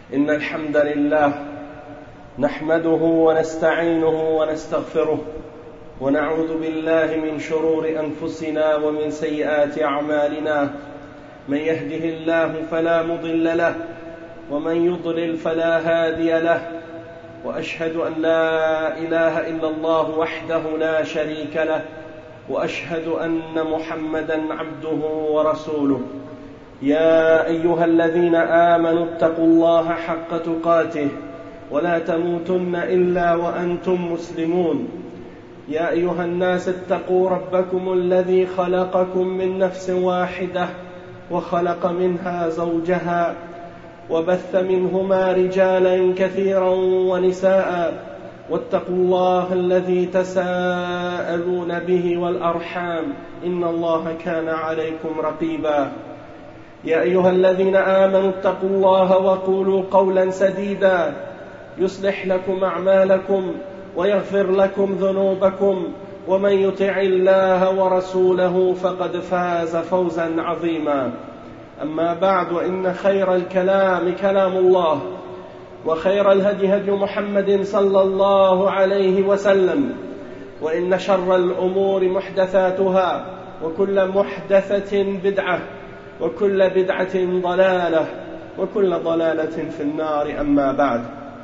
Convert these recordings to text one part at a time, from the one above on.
إن الحمد لله نحمده ونستعينه ونستغفره ونعوذ بالله من شرور أنفسنا ومن سيئات أعمالنا. من يهده الله فلا مضل له ومن يضلل فلا هادي له، وأشهد أن لا إله إلا الله وحده لا شريك له، وأشهد أن محمدا عبده ورسوله. يا أيها الذين آمنوا اتقوا الله حق تقاته ولا تموتن إلا وأنتم مسلمون. يا أيها الناس اتقوا ربكم الذي خلقكم من نفس واحدة وخلق منها زوجها وبث منهما رجالا كثيرا ونساء، واتقوا الله الذي تساءلون به والأرحام إن الله كان عليكم رقيبا. يا أيها الذين آمنوا اتقوا الله وقولوا قولا سديدا يصلح لكم أعمالكم ويغفر لكم ذنوبكم، ومن يطع الله ورسوله فقد فاز فوزا عظيما. أما بعد، إن خير الكلام كلام الله، وخير الهدي هدي محمد صلى الله عليه وسلم، وإن شر الأمور محدثاتها، وكل محدثة بدعة، وكل بدعة ضلالة، وكل ضلالة في النار. أما بعد،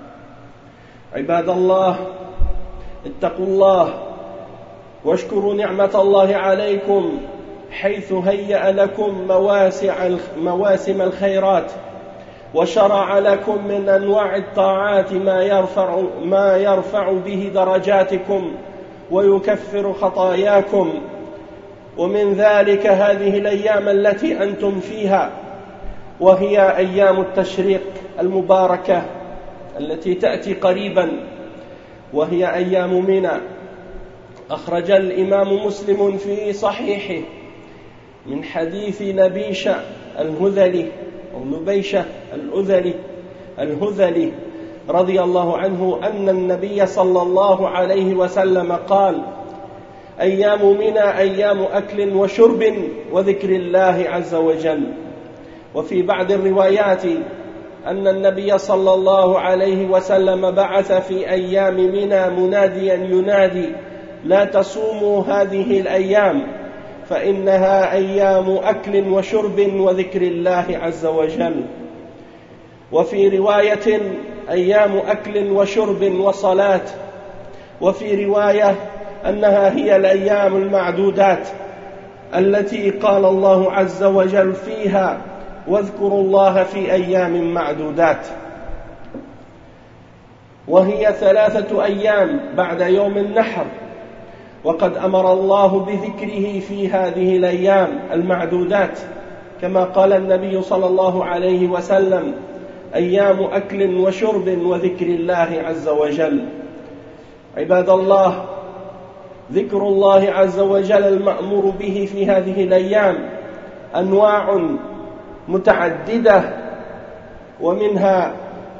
عباد الله، اتقوا الله واشكروا نعمة الله عليكم حيث هيأ لكم مواسم الخيرات، وشرع لكم من أنواع الطاعات ما يرفع به درجاتكم ويكفر خطاياكم. ومن ذلك هذه الأيام التي أنتم فيها، وهي أيام التشريق المباركة التي تأتي قريبا، وهي أيام منى. أخرج الإمام مسلم في صحيحه من حديث نبيشة الهذلي أو نبيشة الهذلي رضي الله عنه أن النبي صلى الله عليه وسلم قال: أيام منى أيام أكل وشرب وذكر الله عز وجل. وفي بعض الروايات أن النبي صلى الله عليه وسلم بعث في أيام منى مناديا ينادي: لا تصوموا هذه الأيام فإنها أيام أكل وشرب وذكر الله عز وجل. وفي رواية أيام أكل وشرب وصلاة. وفي رواية أنها هي الأيام المعدودات التي قال الله عز وجل فيها: واذكروا الله في أيام معدودات. وهي 3 أيام بعد يوم النحر، وقد أمر الله بذكره في هذه الأيام المعدودات، كما قال النبي صلى الله عليه وسلم: أيام أكل وشرب وذكر الله عز وجل. عباد الله، ذكر الله عز وجل المأمور به في هذه الأيام أنواع متعددة، ومنها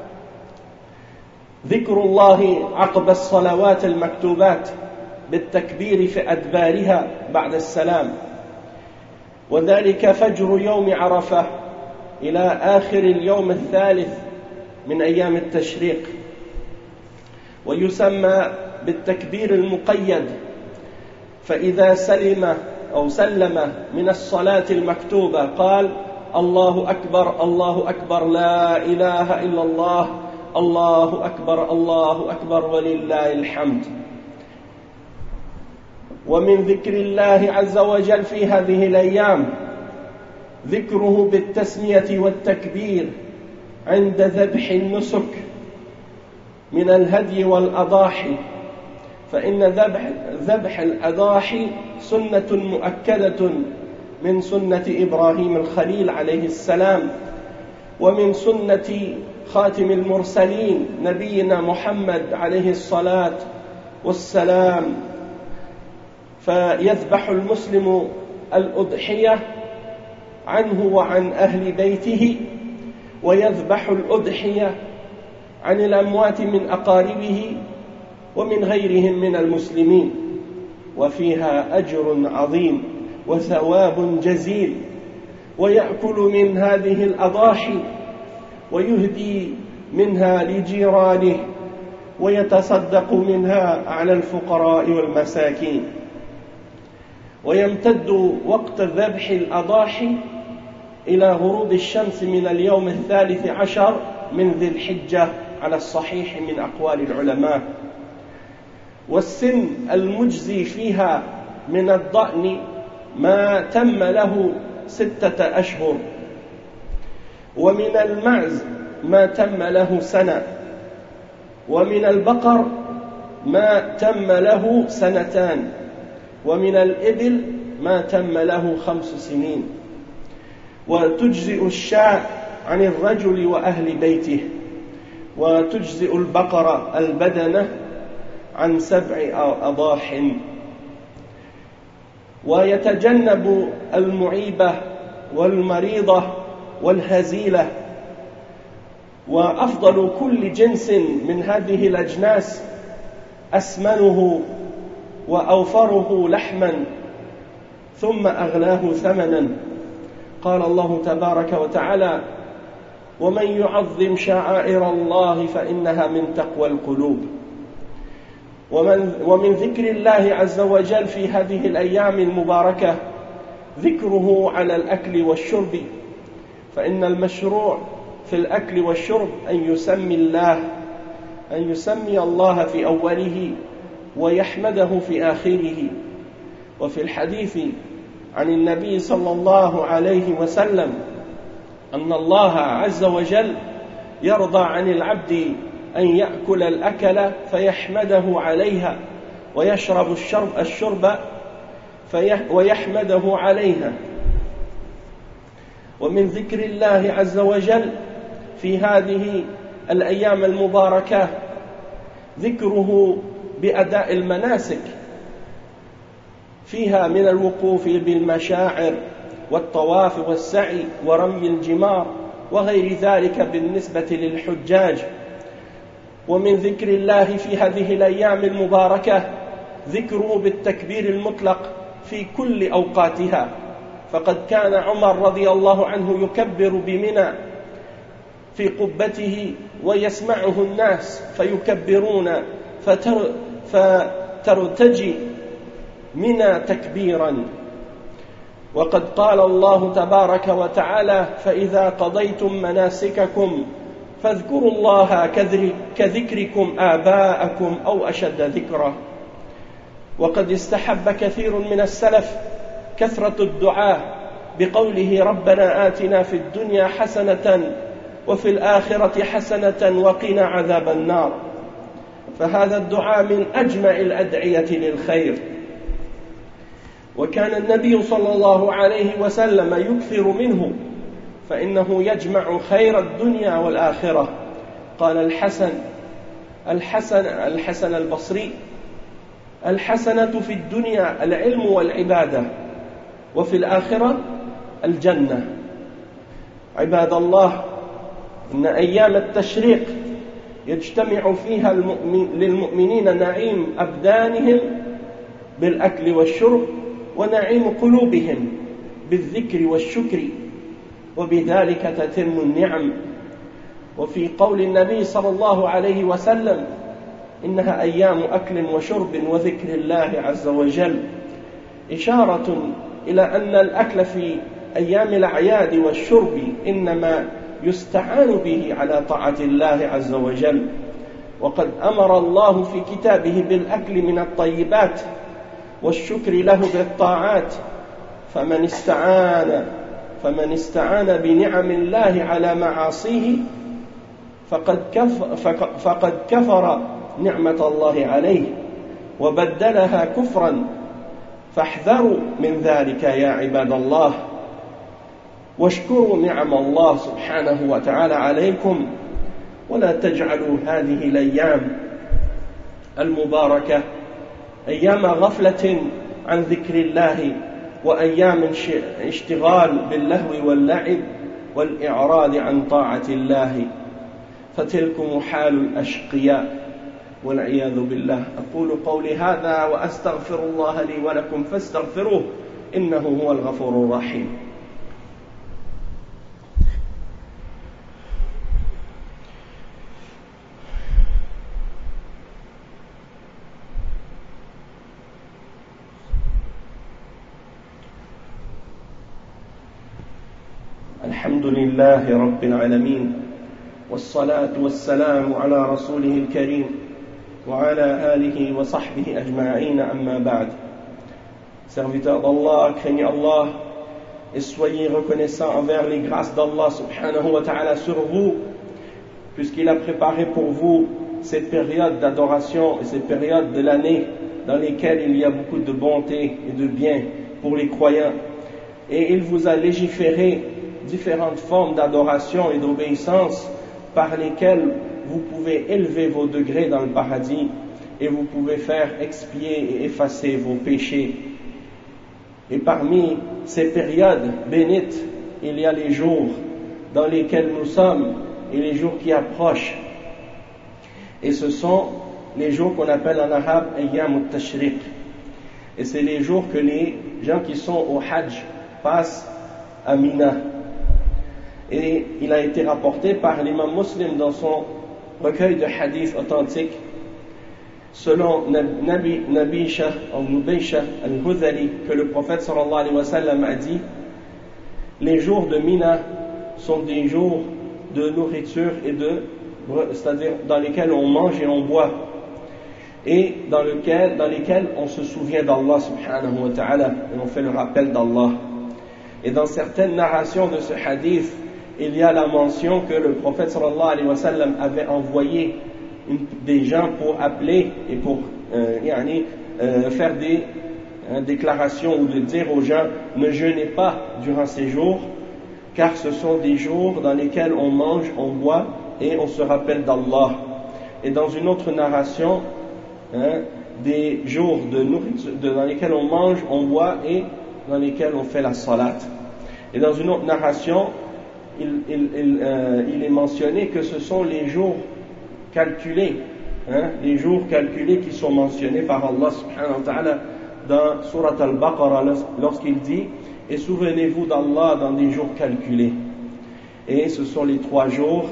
ذكر الله عقب الصلوات المكتوبات بالتكبير في أدبارها بعد السلام، وذلك فجر يوم عرفة إلى آخر اليوم الثالث من أيام التشريق. ويسمى بالتكبير المقيد، فإذا سلم من الصلاة المكتوبة قال: الله أكبر الله أكبر لا إله إلا الله، الله أكبر الله أكبر ولله الحمد. ومن ذكر الله عز وجل في هذه الأيام ذكره بالتسمية والتكبير عند ذبح النسك من الهدي والأضاحي، فإن ذبح الأضاحي سنة مؤكدة من سنة إبراهيم الخليل عليه السلام، ومن سنة خاتم المرسلين نبينا محمد عليه الصلاة والسلام. فيذبح المسلم الأضحية عنه وعن أهل بيته، ويذبح الأضحية عن الأموات من أقاربه ومن غيرهم من المسلمين، وفيها أجر عظيم وثواب جزيل. ويأكل من هذه الأضاحي ويهدي منها لجيرانه ويتصدق منها على الفقراء والمساكين. ويمتد وقت ذبح الأضاحي إلى غروب الشمس من اليوم 13 من ذي الحجة على الصحيح من أقوال العلماء. والسن المجزي فيها من الضأن ما تم له 6 أشهر، ومن المعز ما تم له سنة، ومن البقر ما تم له 2 سنين، ومن الإبل ما تم له 5 سنين. وتجزئ الشاة عن الرجل وأهل بيته، وتجزئ البقرة البدنة عن 7 أضاح. ويتجنب المعيبة والمريضة والهزيلة. وأفضل كل جنس من هذه الأجناس أسمنه وأوفره لحما ثم أغلاه ثمنا. قال الله تبارك وتعالى: ومن يعظم شعائر الله فإنها من تقوى القلوب. ومن ذكر الله عز وجل في هذه الأيام المباركة ذكره على الأكل والشرب، فإن المشروع في الأكل والشرب أن يسمي الله في أوله ويحمده في آخره. وفي الحديث عن النبي صلى الله عليه وسلم أن الله عز وجل يرضى عن العبد أن يأكل الأكل فيحمده عليها، ويشرب الشرب ويحمده عليها. ومن ذكر الله عز وجل في هذه الأيام المباركة ذكره بأداء المناسك فيها من الوقوف بالمشاعر والطواف والسعي ورمي الجمار وغير ذلك بالنسبة للحجاج. ومن ذكر الله في هذه الأيام المباركة ذكره بالتكبير المطلق في كل أوقاتها، فقد كان عمر رضي الله عنه يكبر بمنى في قبته ويسمعه الناس فيكبرون فترتجي منى تكبيرا. وقد قال الله تبارك وتعالى: فإذا قضيتم مناسككم فاذكروا الله كذكركم آباءكم أو أشد ذكرا. وقد استحب كثير من السلف كثرة الدعاء بقوله: ربنا آتنا في الدنيا حسنة وفي الآخرة حسنة وقنا عذاب النار. فهذا الدعاء من أجمع الأدعية للخير. وكان النبي صلى الله عليه وسلم يكثر منه، فإنه يجمع خير الدنيا والآخرة. قال الحسن البصري: الحسنة في الدنيا العلم والعبادة، وفي الآخرة الجنة. عباد الله، إن أيام التشريق يجتمع فيها للمؤمنين نعيم أبدانهم بالأكل والشرب، ونعيم قلوبهم بالذكر والشكر، وبذلك تتم النعم. وفي قول النبي صلى الله عليه وسلم: إنها أيام أكل وشرب وذكر الله عز وجل، إشارة إلى أن الأكل في أيام الأعياد والشرب إنما يستعان به على طاعة الله عز وجل. وقد أمر الله في كتابه بالأكل من الطيبات والشكر له بالطاعات، فمن استعان بنعم الله على معاصيه فقد كفر نعمة الله عليه وبدلها كفرا. فاحذروا من ذلك يا عباد الله، واشكروا نعم الله سبحانه وتعالى عليكم، ولا تجعلوا هذه الأيام المباركة أيام غفلة عن ذكر الله، وأيام اشتغال باللهو واللعب والإعراض عن طاعة الله، فتلكم حال الأشقياء والعياذ بالله. أقول قولي هذا وأستغفر الله لي ولكم فاستغفروه إنه هو الغفور الرحيم. الحمد لله رب العالمين والصلاة والسلام على رسوله الكريم وعلى آله وصحبه أجمعين أما بعد. Serviteurs d'Allah, craignez Allah et soyez reconnaissants envers les grâces d'Allah subhanahu wa ta'ala sur vous, puisqu'il a préparé pour vous cette période d'adoration et cette période de l'année dans lesquelles il y a beaucoup de bonté et de bien pour les croyants. Et il vous a légiféré différentes formes d'adoration et d'obéissance par lesquelles vous pouvez élever vos degrés dans le paradis et vous pouvez faire expier et effacer vos péchés. Et parmi ces périodes bénites, il y a les jours dans lesquels nous sommes et les jours qui approchent. Et ce sont les jours qu'on appelle en arabe Ayyam al-Tashriq. Et c'est les jours que les gens qui sont au Hajj passent à Mina. Et il a été rapporté par l'imam Muslim dans son recueil de hadiths authentiques, selon Nabisha al-Hudhali, que le prophète sallallahu alayhi wa sallam a dit: les jours de Mina sont des jours de nourriture c'est-à-dire dans lesquels on mange et on boit, et dans lesquels on se souvient d'Allah subhanahu wa ta'ala et on fait le rappel d'Allah. Et dans certaines narrations de ce hadith, il y a la mention que le prophète sallallahu alayhi wa sallam avait envoyé des gens pour appeler et pour faire des déclarations ou de dire aux gens: ne jeûnez pas durant ces jours, car ce sont des jours dans lesquels on mange, on boit et on se rappelle d'Allah. Et dans une autre narration, des jours de nourriture, dans lesquels on mange, on boit et dans lesquels on fait la salat. Et dans une autre narration, il est mentionné que ce sont les jours calculés, les jours calculés qui sont mentionnés par Allah subhanahu wa ta'ala dans Surat al-Baqarah lorsqu'il dit: et souvenez-vous d'Allah dans des jours calculés. Et ce sont les 3 jours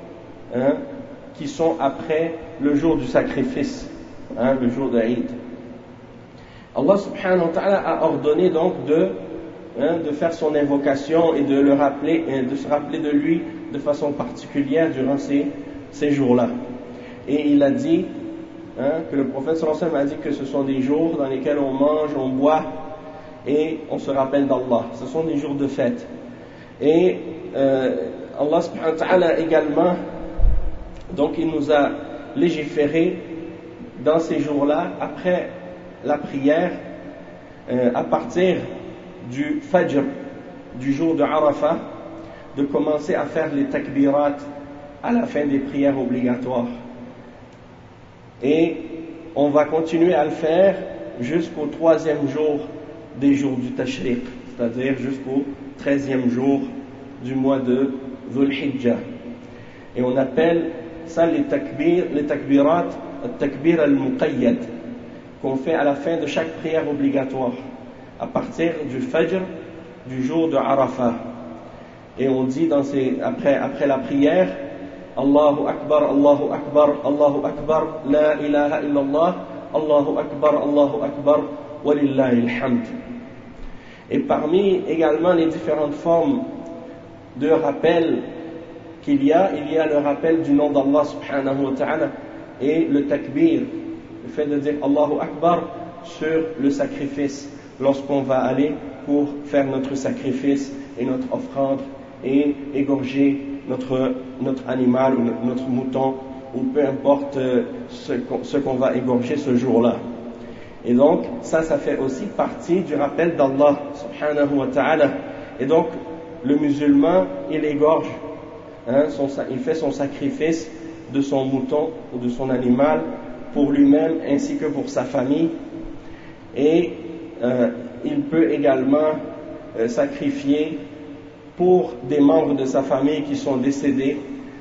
qui sont après le jour du sacrifice, le jour d'Aïd. Allah subhanahu wa ta'ala a ordonné donc de faire son invocation et de se rappeler de lui de façon particulière durant ces jours-là. Et il a dit que le prophète sallallahu alayhi wa sallam a dit que ce sont des jours dans lesquels on mange, on boit et on se rappelle d'Allah. Ce sont des jours de fête. Et Allah subhanahu wa ta'ala également, donc il nous a légiféré dans ces jours-là, après la prière, à partir du Fajr, du jour de Arafah, de commencer à faire les takbirat à la fin des prières obligatoires. Et on va continuer à le faire jusqu'au 3e jour des jours du Tashriq, c'est-à-dire jusqu'au 13e jour du mois de Dhul Hijjah. Et on appelle ça les takbirat, le takbir al-muqayyad, qu'on fait à la fin de chaque prière obligatoire, à partir du Fajr du jour de Arafah. Et on dit après la prière: Allahu Akbar, Allahu Akbar, Allahu Akbar, La ilaha illallah, Allahu Akbar, Walillahi alhamd. Et parmi également les différentes formes de rappel qu'il y a le rappel du nom d'Allah subhanahu wa ta'ala et le takbir, le fait de dire Allahu Akbar sur le sacrifice, lorsqu'on va aller pour faire notre sacrifice et notre offrande et égorger notre animal ou notre mouton, ou peu importe ce qu'on va égorger ce jour-là. Et donc ça fait aussi partie du rappel d'Allah subhanahu wa ta'ala. Et donc le musulman, il égorge, il fait son sacrifice de son mouton ou de son animal pour lui-même ainsi que pour sa famille. Et il peut également sacrifier pour des membres de sa famille qui sont décédés,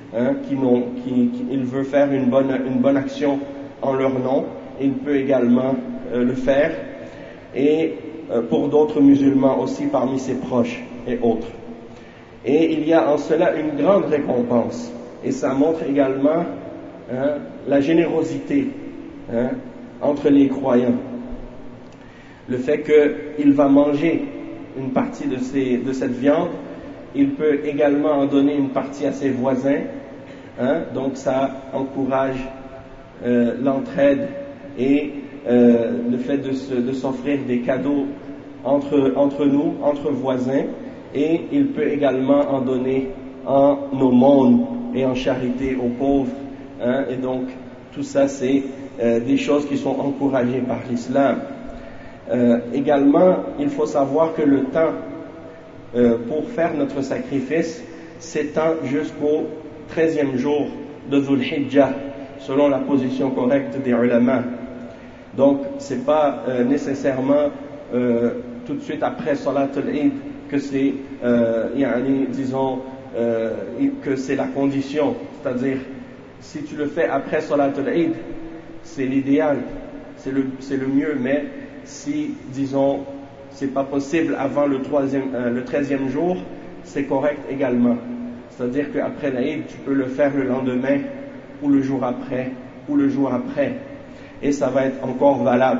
il veut faire une bonne action en leur nom. Il peut également le faire, et pour d'autres musulmans aussi parmi ses proches et autres. Et il y a en cela une grande récompense, et ça montre également la générosité entre les croyants. Le fait qu'il va manger une partie de cette viande il peut également en donner une partie à ses voisins, hein, donc ça encourage l'entraide et le fait de s'offrir des cadeaux entre nous, entre voisins, et il peut également en donner en aumône et en charité aux pauvres, hein, et donc tout ça c'est des choses qui sont encouragées par l'islam. Également, il faut savoir que le temps pour faire notre sacrifice s'étend jusqu'au 13e jour de Dhul Hijjah, selon la position correcte des ulama. Donc, c'est pas nécessairement tout de suite après Salat al-Eid que c'est, disons, que c'est la condition. C'est-à-dire, si tu le fais après Salat al-Eid, c'est l'idéal, c'est le mieux, mais si, disons, c'est pas possible avant le 13e jour, c'est correct également. C'est-à-dire qu'après l'Aïd, tu peux le faire le lendemain, ou le jour après, ou le jour après, et ça va être encore valable.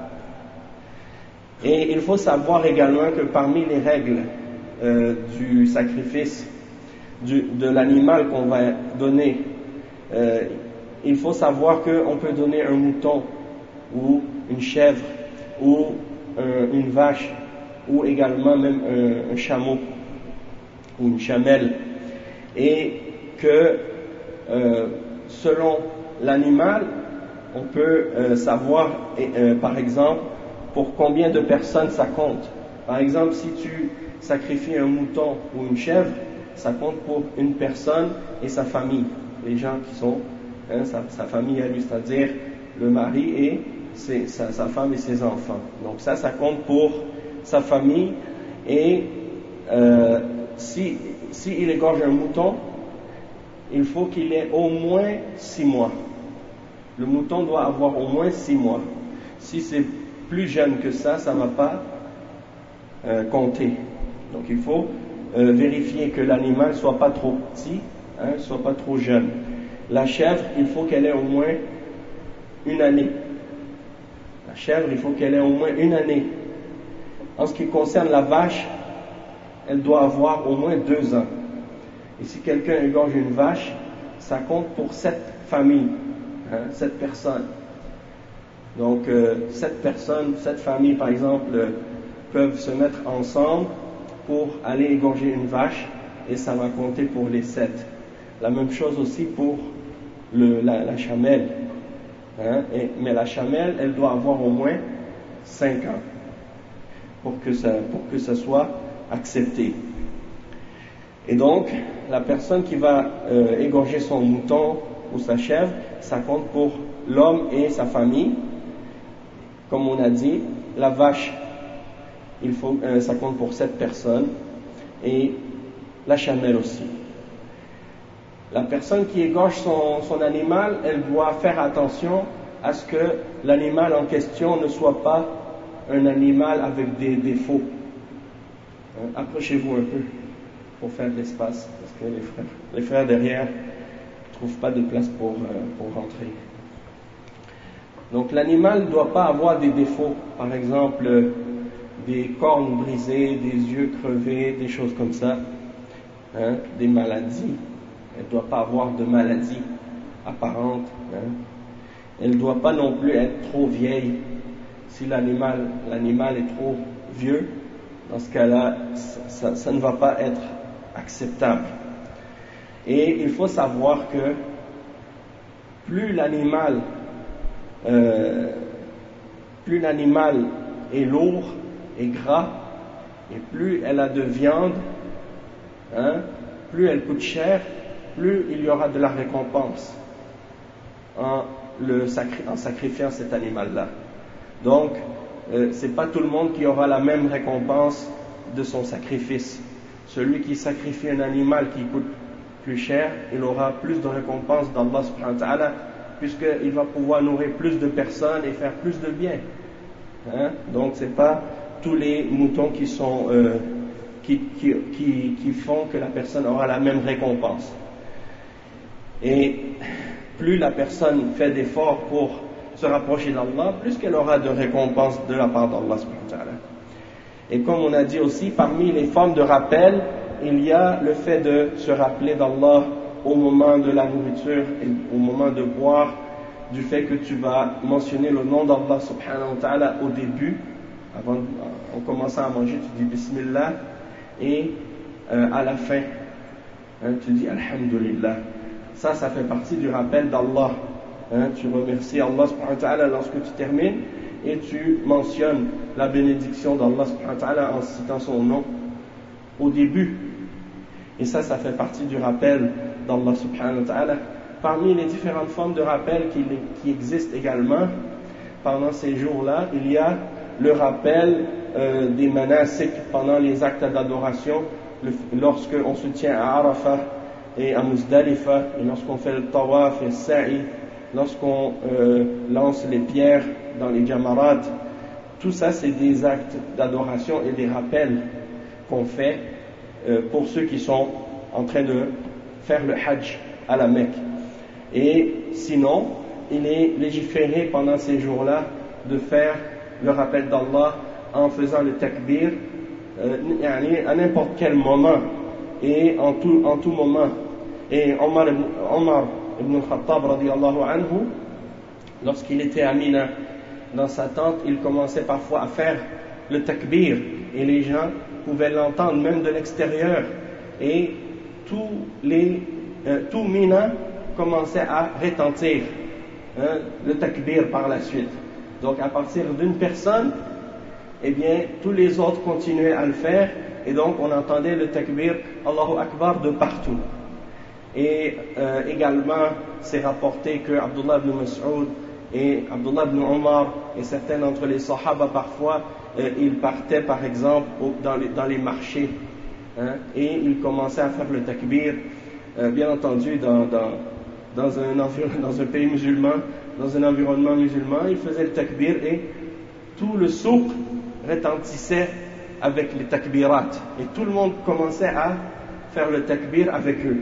Et il faut savoir également que parmi les règles du sacrifice de l'animal qu'on va donner, il faut savoir qu'on peut donner un mouton, ou une chèvre, ou une vache, ou également même un chameau ou une chamelle, et que selon l'animal on peut savoir par exemple pour combien de personnes ça compte. Par exemple, si tu sacrifies un mouton ou une chèvre, ça compte pour une personne et sa famille, les gens qui sont sa famille à lui, c'est-à-dire le mari et sa femme et ses enfants. Donc ça compte pour sa famille. Et si il égorge un mouton, il faut qu'il ait au moins 6 mois. Le mouton doit avoir au moins 6 mois. Si c'est plus jeune que ça, ça ne va pas compter. Donc il faut vérifier que l'animal ne soit pas trop petit, ne soit pas trop jeune. La chèvre, il faut qu'elle ait au moins 1 année. La chèvre, il faut qu'elle ait au moins 1 année. En ce qui concerne la vache, elle doit avoir au moins 2 ans. Et si quelqu'un égorge une vache, ça compte pour 7 familles, 7 personnes. Donc 7 familles par exemple peuvent se mettre ensemble pour aller égorger une vache, et ça va compter pour les 7. La même chose aussi pour la chamelle. Mais la chamelle, elle doit avoir au moins 5 ans pour que ça soit accepté. Et donc, la personne qui va égorger son mouton ou sa chèvre, ça compte pour l'homme et sa famille. Comme on a dit, la vache, ça compte pour 7 personnes, et la chamelle aussi. La personne qui égorge son animal, elle doit faire attention à ce que l'animal en question ne soit pas un animal avec des défauts. Approchez-vous un peu pour faire de l'espace, parce que les frères derrière ne trouvent pas de place pour rentrer. Donc l'animal ne doit pas avoir des défauts, par exemple des cornes brisées, des yeux crevés, des choses comme ça, des maladies. Elle ne doit pas avoir de maladie apparente. Elle ne doit pas non plus être trop vieille. Si l'animal est trop vieux, dans ce cas-là, ça ne va pas être acceptable. Et il faut savoir que plus l'animal est lourd et gras, et plus elle a de viande, plus elle coûte cher, plus il y aura de la récompense en sacrifiant cet animal-là. Donc, c'est pas tout le monde qui aura la même récompense de son sacrifice. Celui qui sacrifie un animal qui coûte plus cher, il aura plus de récompense d'Allah subhanahu wa ta'ala, puisqu'il va pouvoir nourrir plus de personnes et faire plus de bien. Donc, c'est pas tous les moutons qui sont qui font que la personne aura la même récompense. Et plus la personne fait d'efforts pour se rapprocher d'Allah, plus qu'elle aura de récompenses de la part d'Allah subhanahu wa ta'ala. Et comme on a dit aussi, parmi les formes de rappel, il y a le fait de se rappeler d'Allah au moment de la nourriture et au moment de boire, du fait que tu vas mentionner le nom d'Allah subhanahu wa ta'ala au début, en commençant à manger, tu dis Bismillah, et à la fin, tu dis Alhamdulillah. Ça fait partie du rappel d'Allah. Tu remercies Allah subhanahu wa ta'ala lorsque tu termines, et tu mentionnes la bénédiction d'Allah subhanahu wa ta'ala en citant son nom au début. Et ça fait partie du rappel d'Allah subhanahu wa ta'ala. Parmi les différentes formes de rappel qui existent également pendant ces jours-là, il y a le rappel des manasik pendant les actes d'adoration, lorsqu'on se tient à Arafah et à Muzdalifa, et lorsqu'on fait le tawaf et le sa'i, lorsqu'on lance les pierres dans les jamarat. Tout ça, c'est des actes d'adoration et des rappels qu'on fait pour ceux qui sont en train de faire le hajj à la Mecque. Et sinon, il est légiféré pendant ces jours-là de faire le rappel d'Allah en faisant le takbir à n'importe quel moment et en tout moment. Et Omar ibn al-Khattab radiyallahu anhu, lorsqu'il était à Mina dans sa tente, il commençait parfois à faire le takbir et les gens pouvaient l'entendre même de l'extérieur, et tout Mina commençait à retentir le takbir par la suite. Donc à partir d'une personne, eh bien tous les autres continuaient à le faire, et donc on entendait le takbir Allahu Akbar de partout. Et également c'est rapporté que Abdullah ibn Mas'ud et Abdullah ibn Omar et certains d'entre les Sahaba parfois ils partaient par exemple dans les marchés, et ils commençaient à faire le takbir, bien entendu dans un pays musulman, dans un environnement musulman, ils faisaient le takbir et tout le souk retentissait avec les takbirat, et tout le monde commençait à faire le takbir avec eux.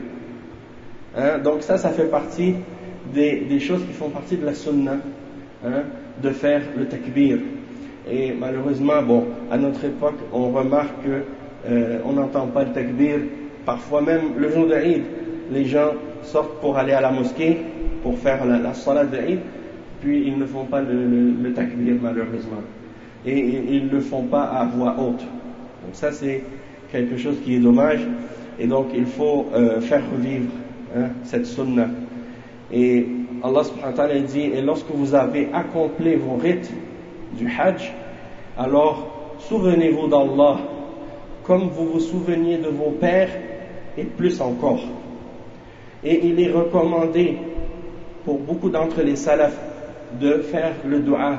Donc ça fait partie des choses qui font partie de la sunna, de faire le takbir. Et malheureusement, à notre époque, on remarque qu'on n'entend pas le takbir. Parfois même le jour de Eid, les gens sortent pour aller à la mosquée pour faire la salat de Eid, puis ils ne font pas le takbir malheureusement, et ils ne le font pas à voix haute. Donc ça c'est quelque chose qui est dommage, et donc il faut faire revivre cette sunna. Et Allah subhanahu wa ta'ala dit: et lorsque vous avez accompli vos rites du hajj, alors souvenez-vous d'Allah comme vous vous souveniez de vos pères, et plus encore. Et il est recommandé pour beaucoup d'entre les salaf de faire le dua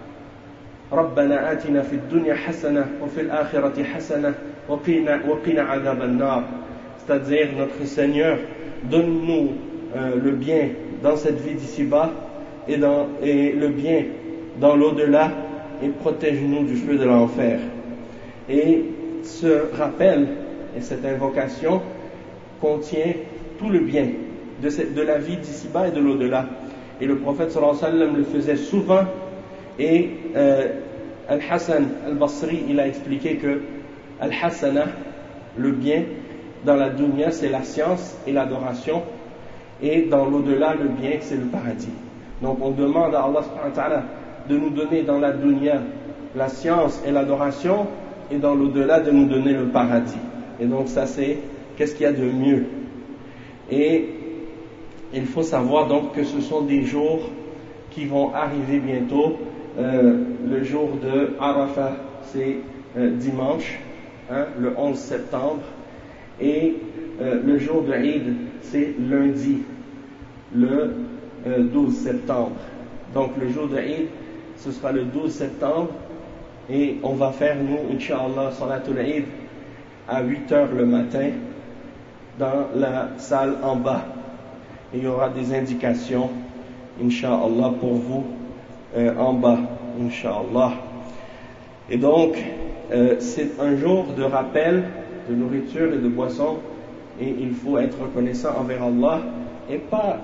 Rabbana atina fid dunya hasana wa fil akhirati hasana wa qina adhab an-nar, c'est-à-dire notre Seigneur, donne-nous le bien dans cette vie d'ici-bas et le bien dans l'au-delà, et protège-nous du feu de l'enfer. Et ce rappel et cette invocation contient tout le bien de la vie d'ici-bas et de l'au-delà. Et le prophète sallallahu alayhi wa sallam le faisait souvent, et Al-Hassan al-Basri, il a expliqué que Al-Hassana, le bien dans la dunya, c'est la science et l'adoration, et dans l'au-delà, le bien, c'est le paradis. Donc on demande à Allah subhanahu wa ta'ala de nous donner dans la dunya la science et l'adoration, et dans l'au-delà de nous donner le paradis. Et donc ça c'est, qu'est-ce qu'il y a de mieux? Et il faut savoir donc que ce sont des jours qui vont arriver bientôt. Le jour de Arafah, c'est dimanche, le 11 septembre, et le jour de Eid, c'est lundi, le 12 septembre. Donc le jour de Eid, ce sera le 12 septembre, et on va faire, nous, Inch'Allah, Salatul Eid à 8h le matin dans la salle en bas. Et il y aura des indications, Inch'Allah, pour vous en bas, Inch'Allah. Et donc, c'est un jour de rappel de nourriture et de boisson, et il faut être reconnaissant envers Allah et pas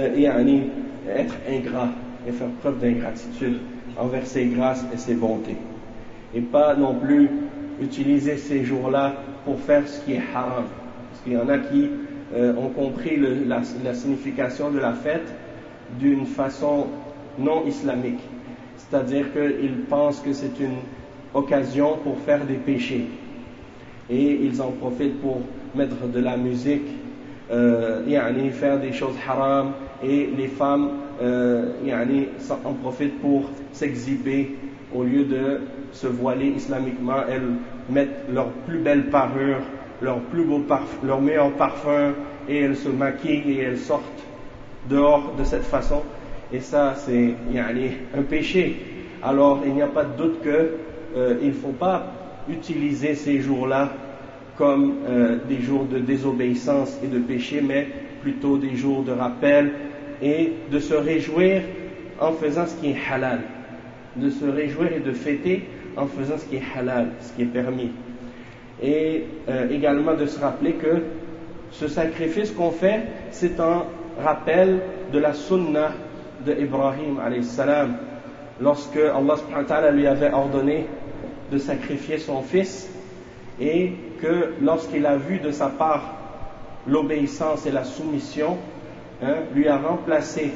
être ingrat et faire preuve d'ingratitude envers ses grâces et ses bontés, et pas non plus utiliser ces jours-là pour faire ce qui est haram. Parce qu'il y en a qui ont compris la signification de la fête d'une façon non islamique. C'est-à-dire qu'ils pensent que c'est une occasion pour faire des péchés. Et ils en profitent pour mettre de la musique, faire des choses haram, et les femmes en profitent pour s'exhiber. Au lieu de se voiler islamiquement, elles mettent leur plus belle parure, leur meilleur parfum, et elles se maquillent et elles sortent dehors de cette façon. Et ça, c'est un péché. Alors, il n'y a pas de doute qu'il ne faut pas utiliser ces jours-là comme des jours de désobéissance et de péché, mais plutôt des jours de rappel et de se réjouir en faisant ce qui est halal. De se réjouir et de fêter en faisant ce qui est halal, ce qui est permis. Et également de se rappeler que ce sacrifice qu'on fait, c'est un rappel de la sunna de Ibrahim alayhi salam, lorsque Allah subhanahu wa ta'ala lui avait ordonné de sacrifier son fils, et que lorsqu'il a vu de sa part l'obéissance et la soumission, lui a remplacé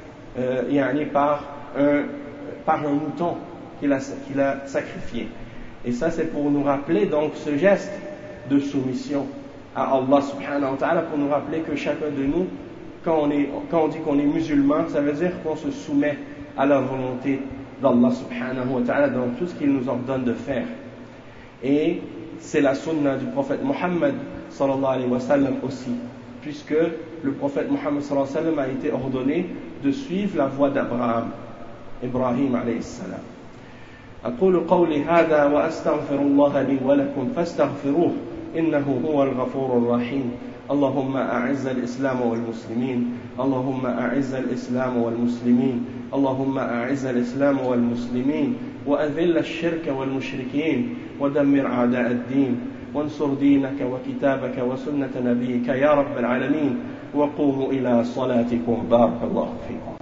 par un mouton qu'il a sacrifié. Et ça, c'est pour nous rappeler donc ce geste de soumission à Allah subhanahu wa ta'ala, pour nous rappeler que chacun de nous, quand on dit qu'on est musulman, ça veut dire qu'on se soumet à la volonté d'Allah subhanahu wa ta'ala dans tout ce qu'il nous ordonne de faire. Et c'est la sunna du prophète Muhammad sallallahu alayhi wa sallam aussi, puisque le prophète Muhammad sallallahu alayhi wa sallam a été ordonné de suivre la voie d'Abraham, Ibrahim alayhi salam. أقول قولي هذا وأستغفر الله لي ولكم فاستغفروه إنه هو الغفور الرحيم. اللهم أعز الإسلام والمسلمين، اللهم أعز الإسلام والمسلمين، اللهم أعز الإسلام والمسلمين، وأذل الشرك والمشركين، ودمر أعداء الدين، وانصر دينك وكتابك وسنة نبيك يا رب العالمين. وقوموا إلى صلاتكم بارك الله فيكم.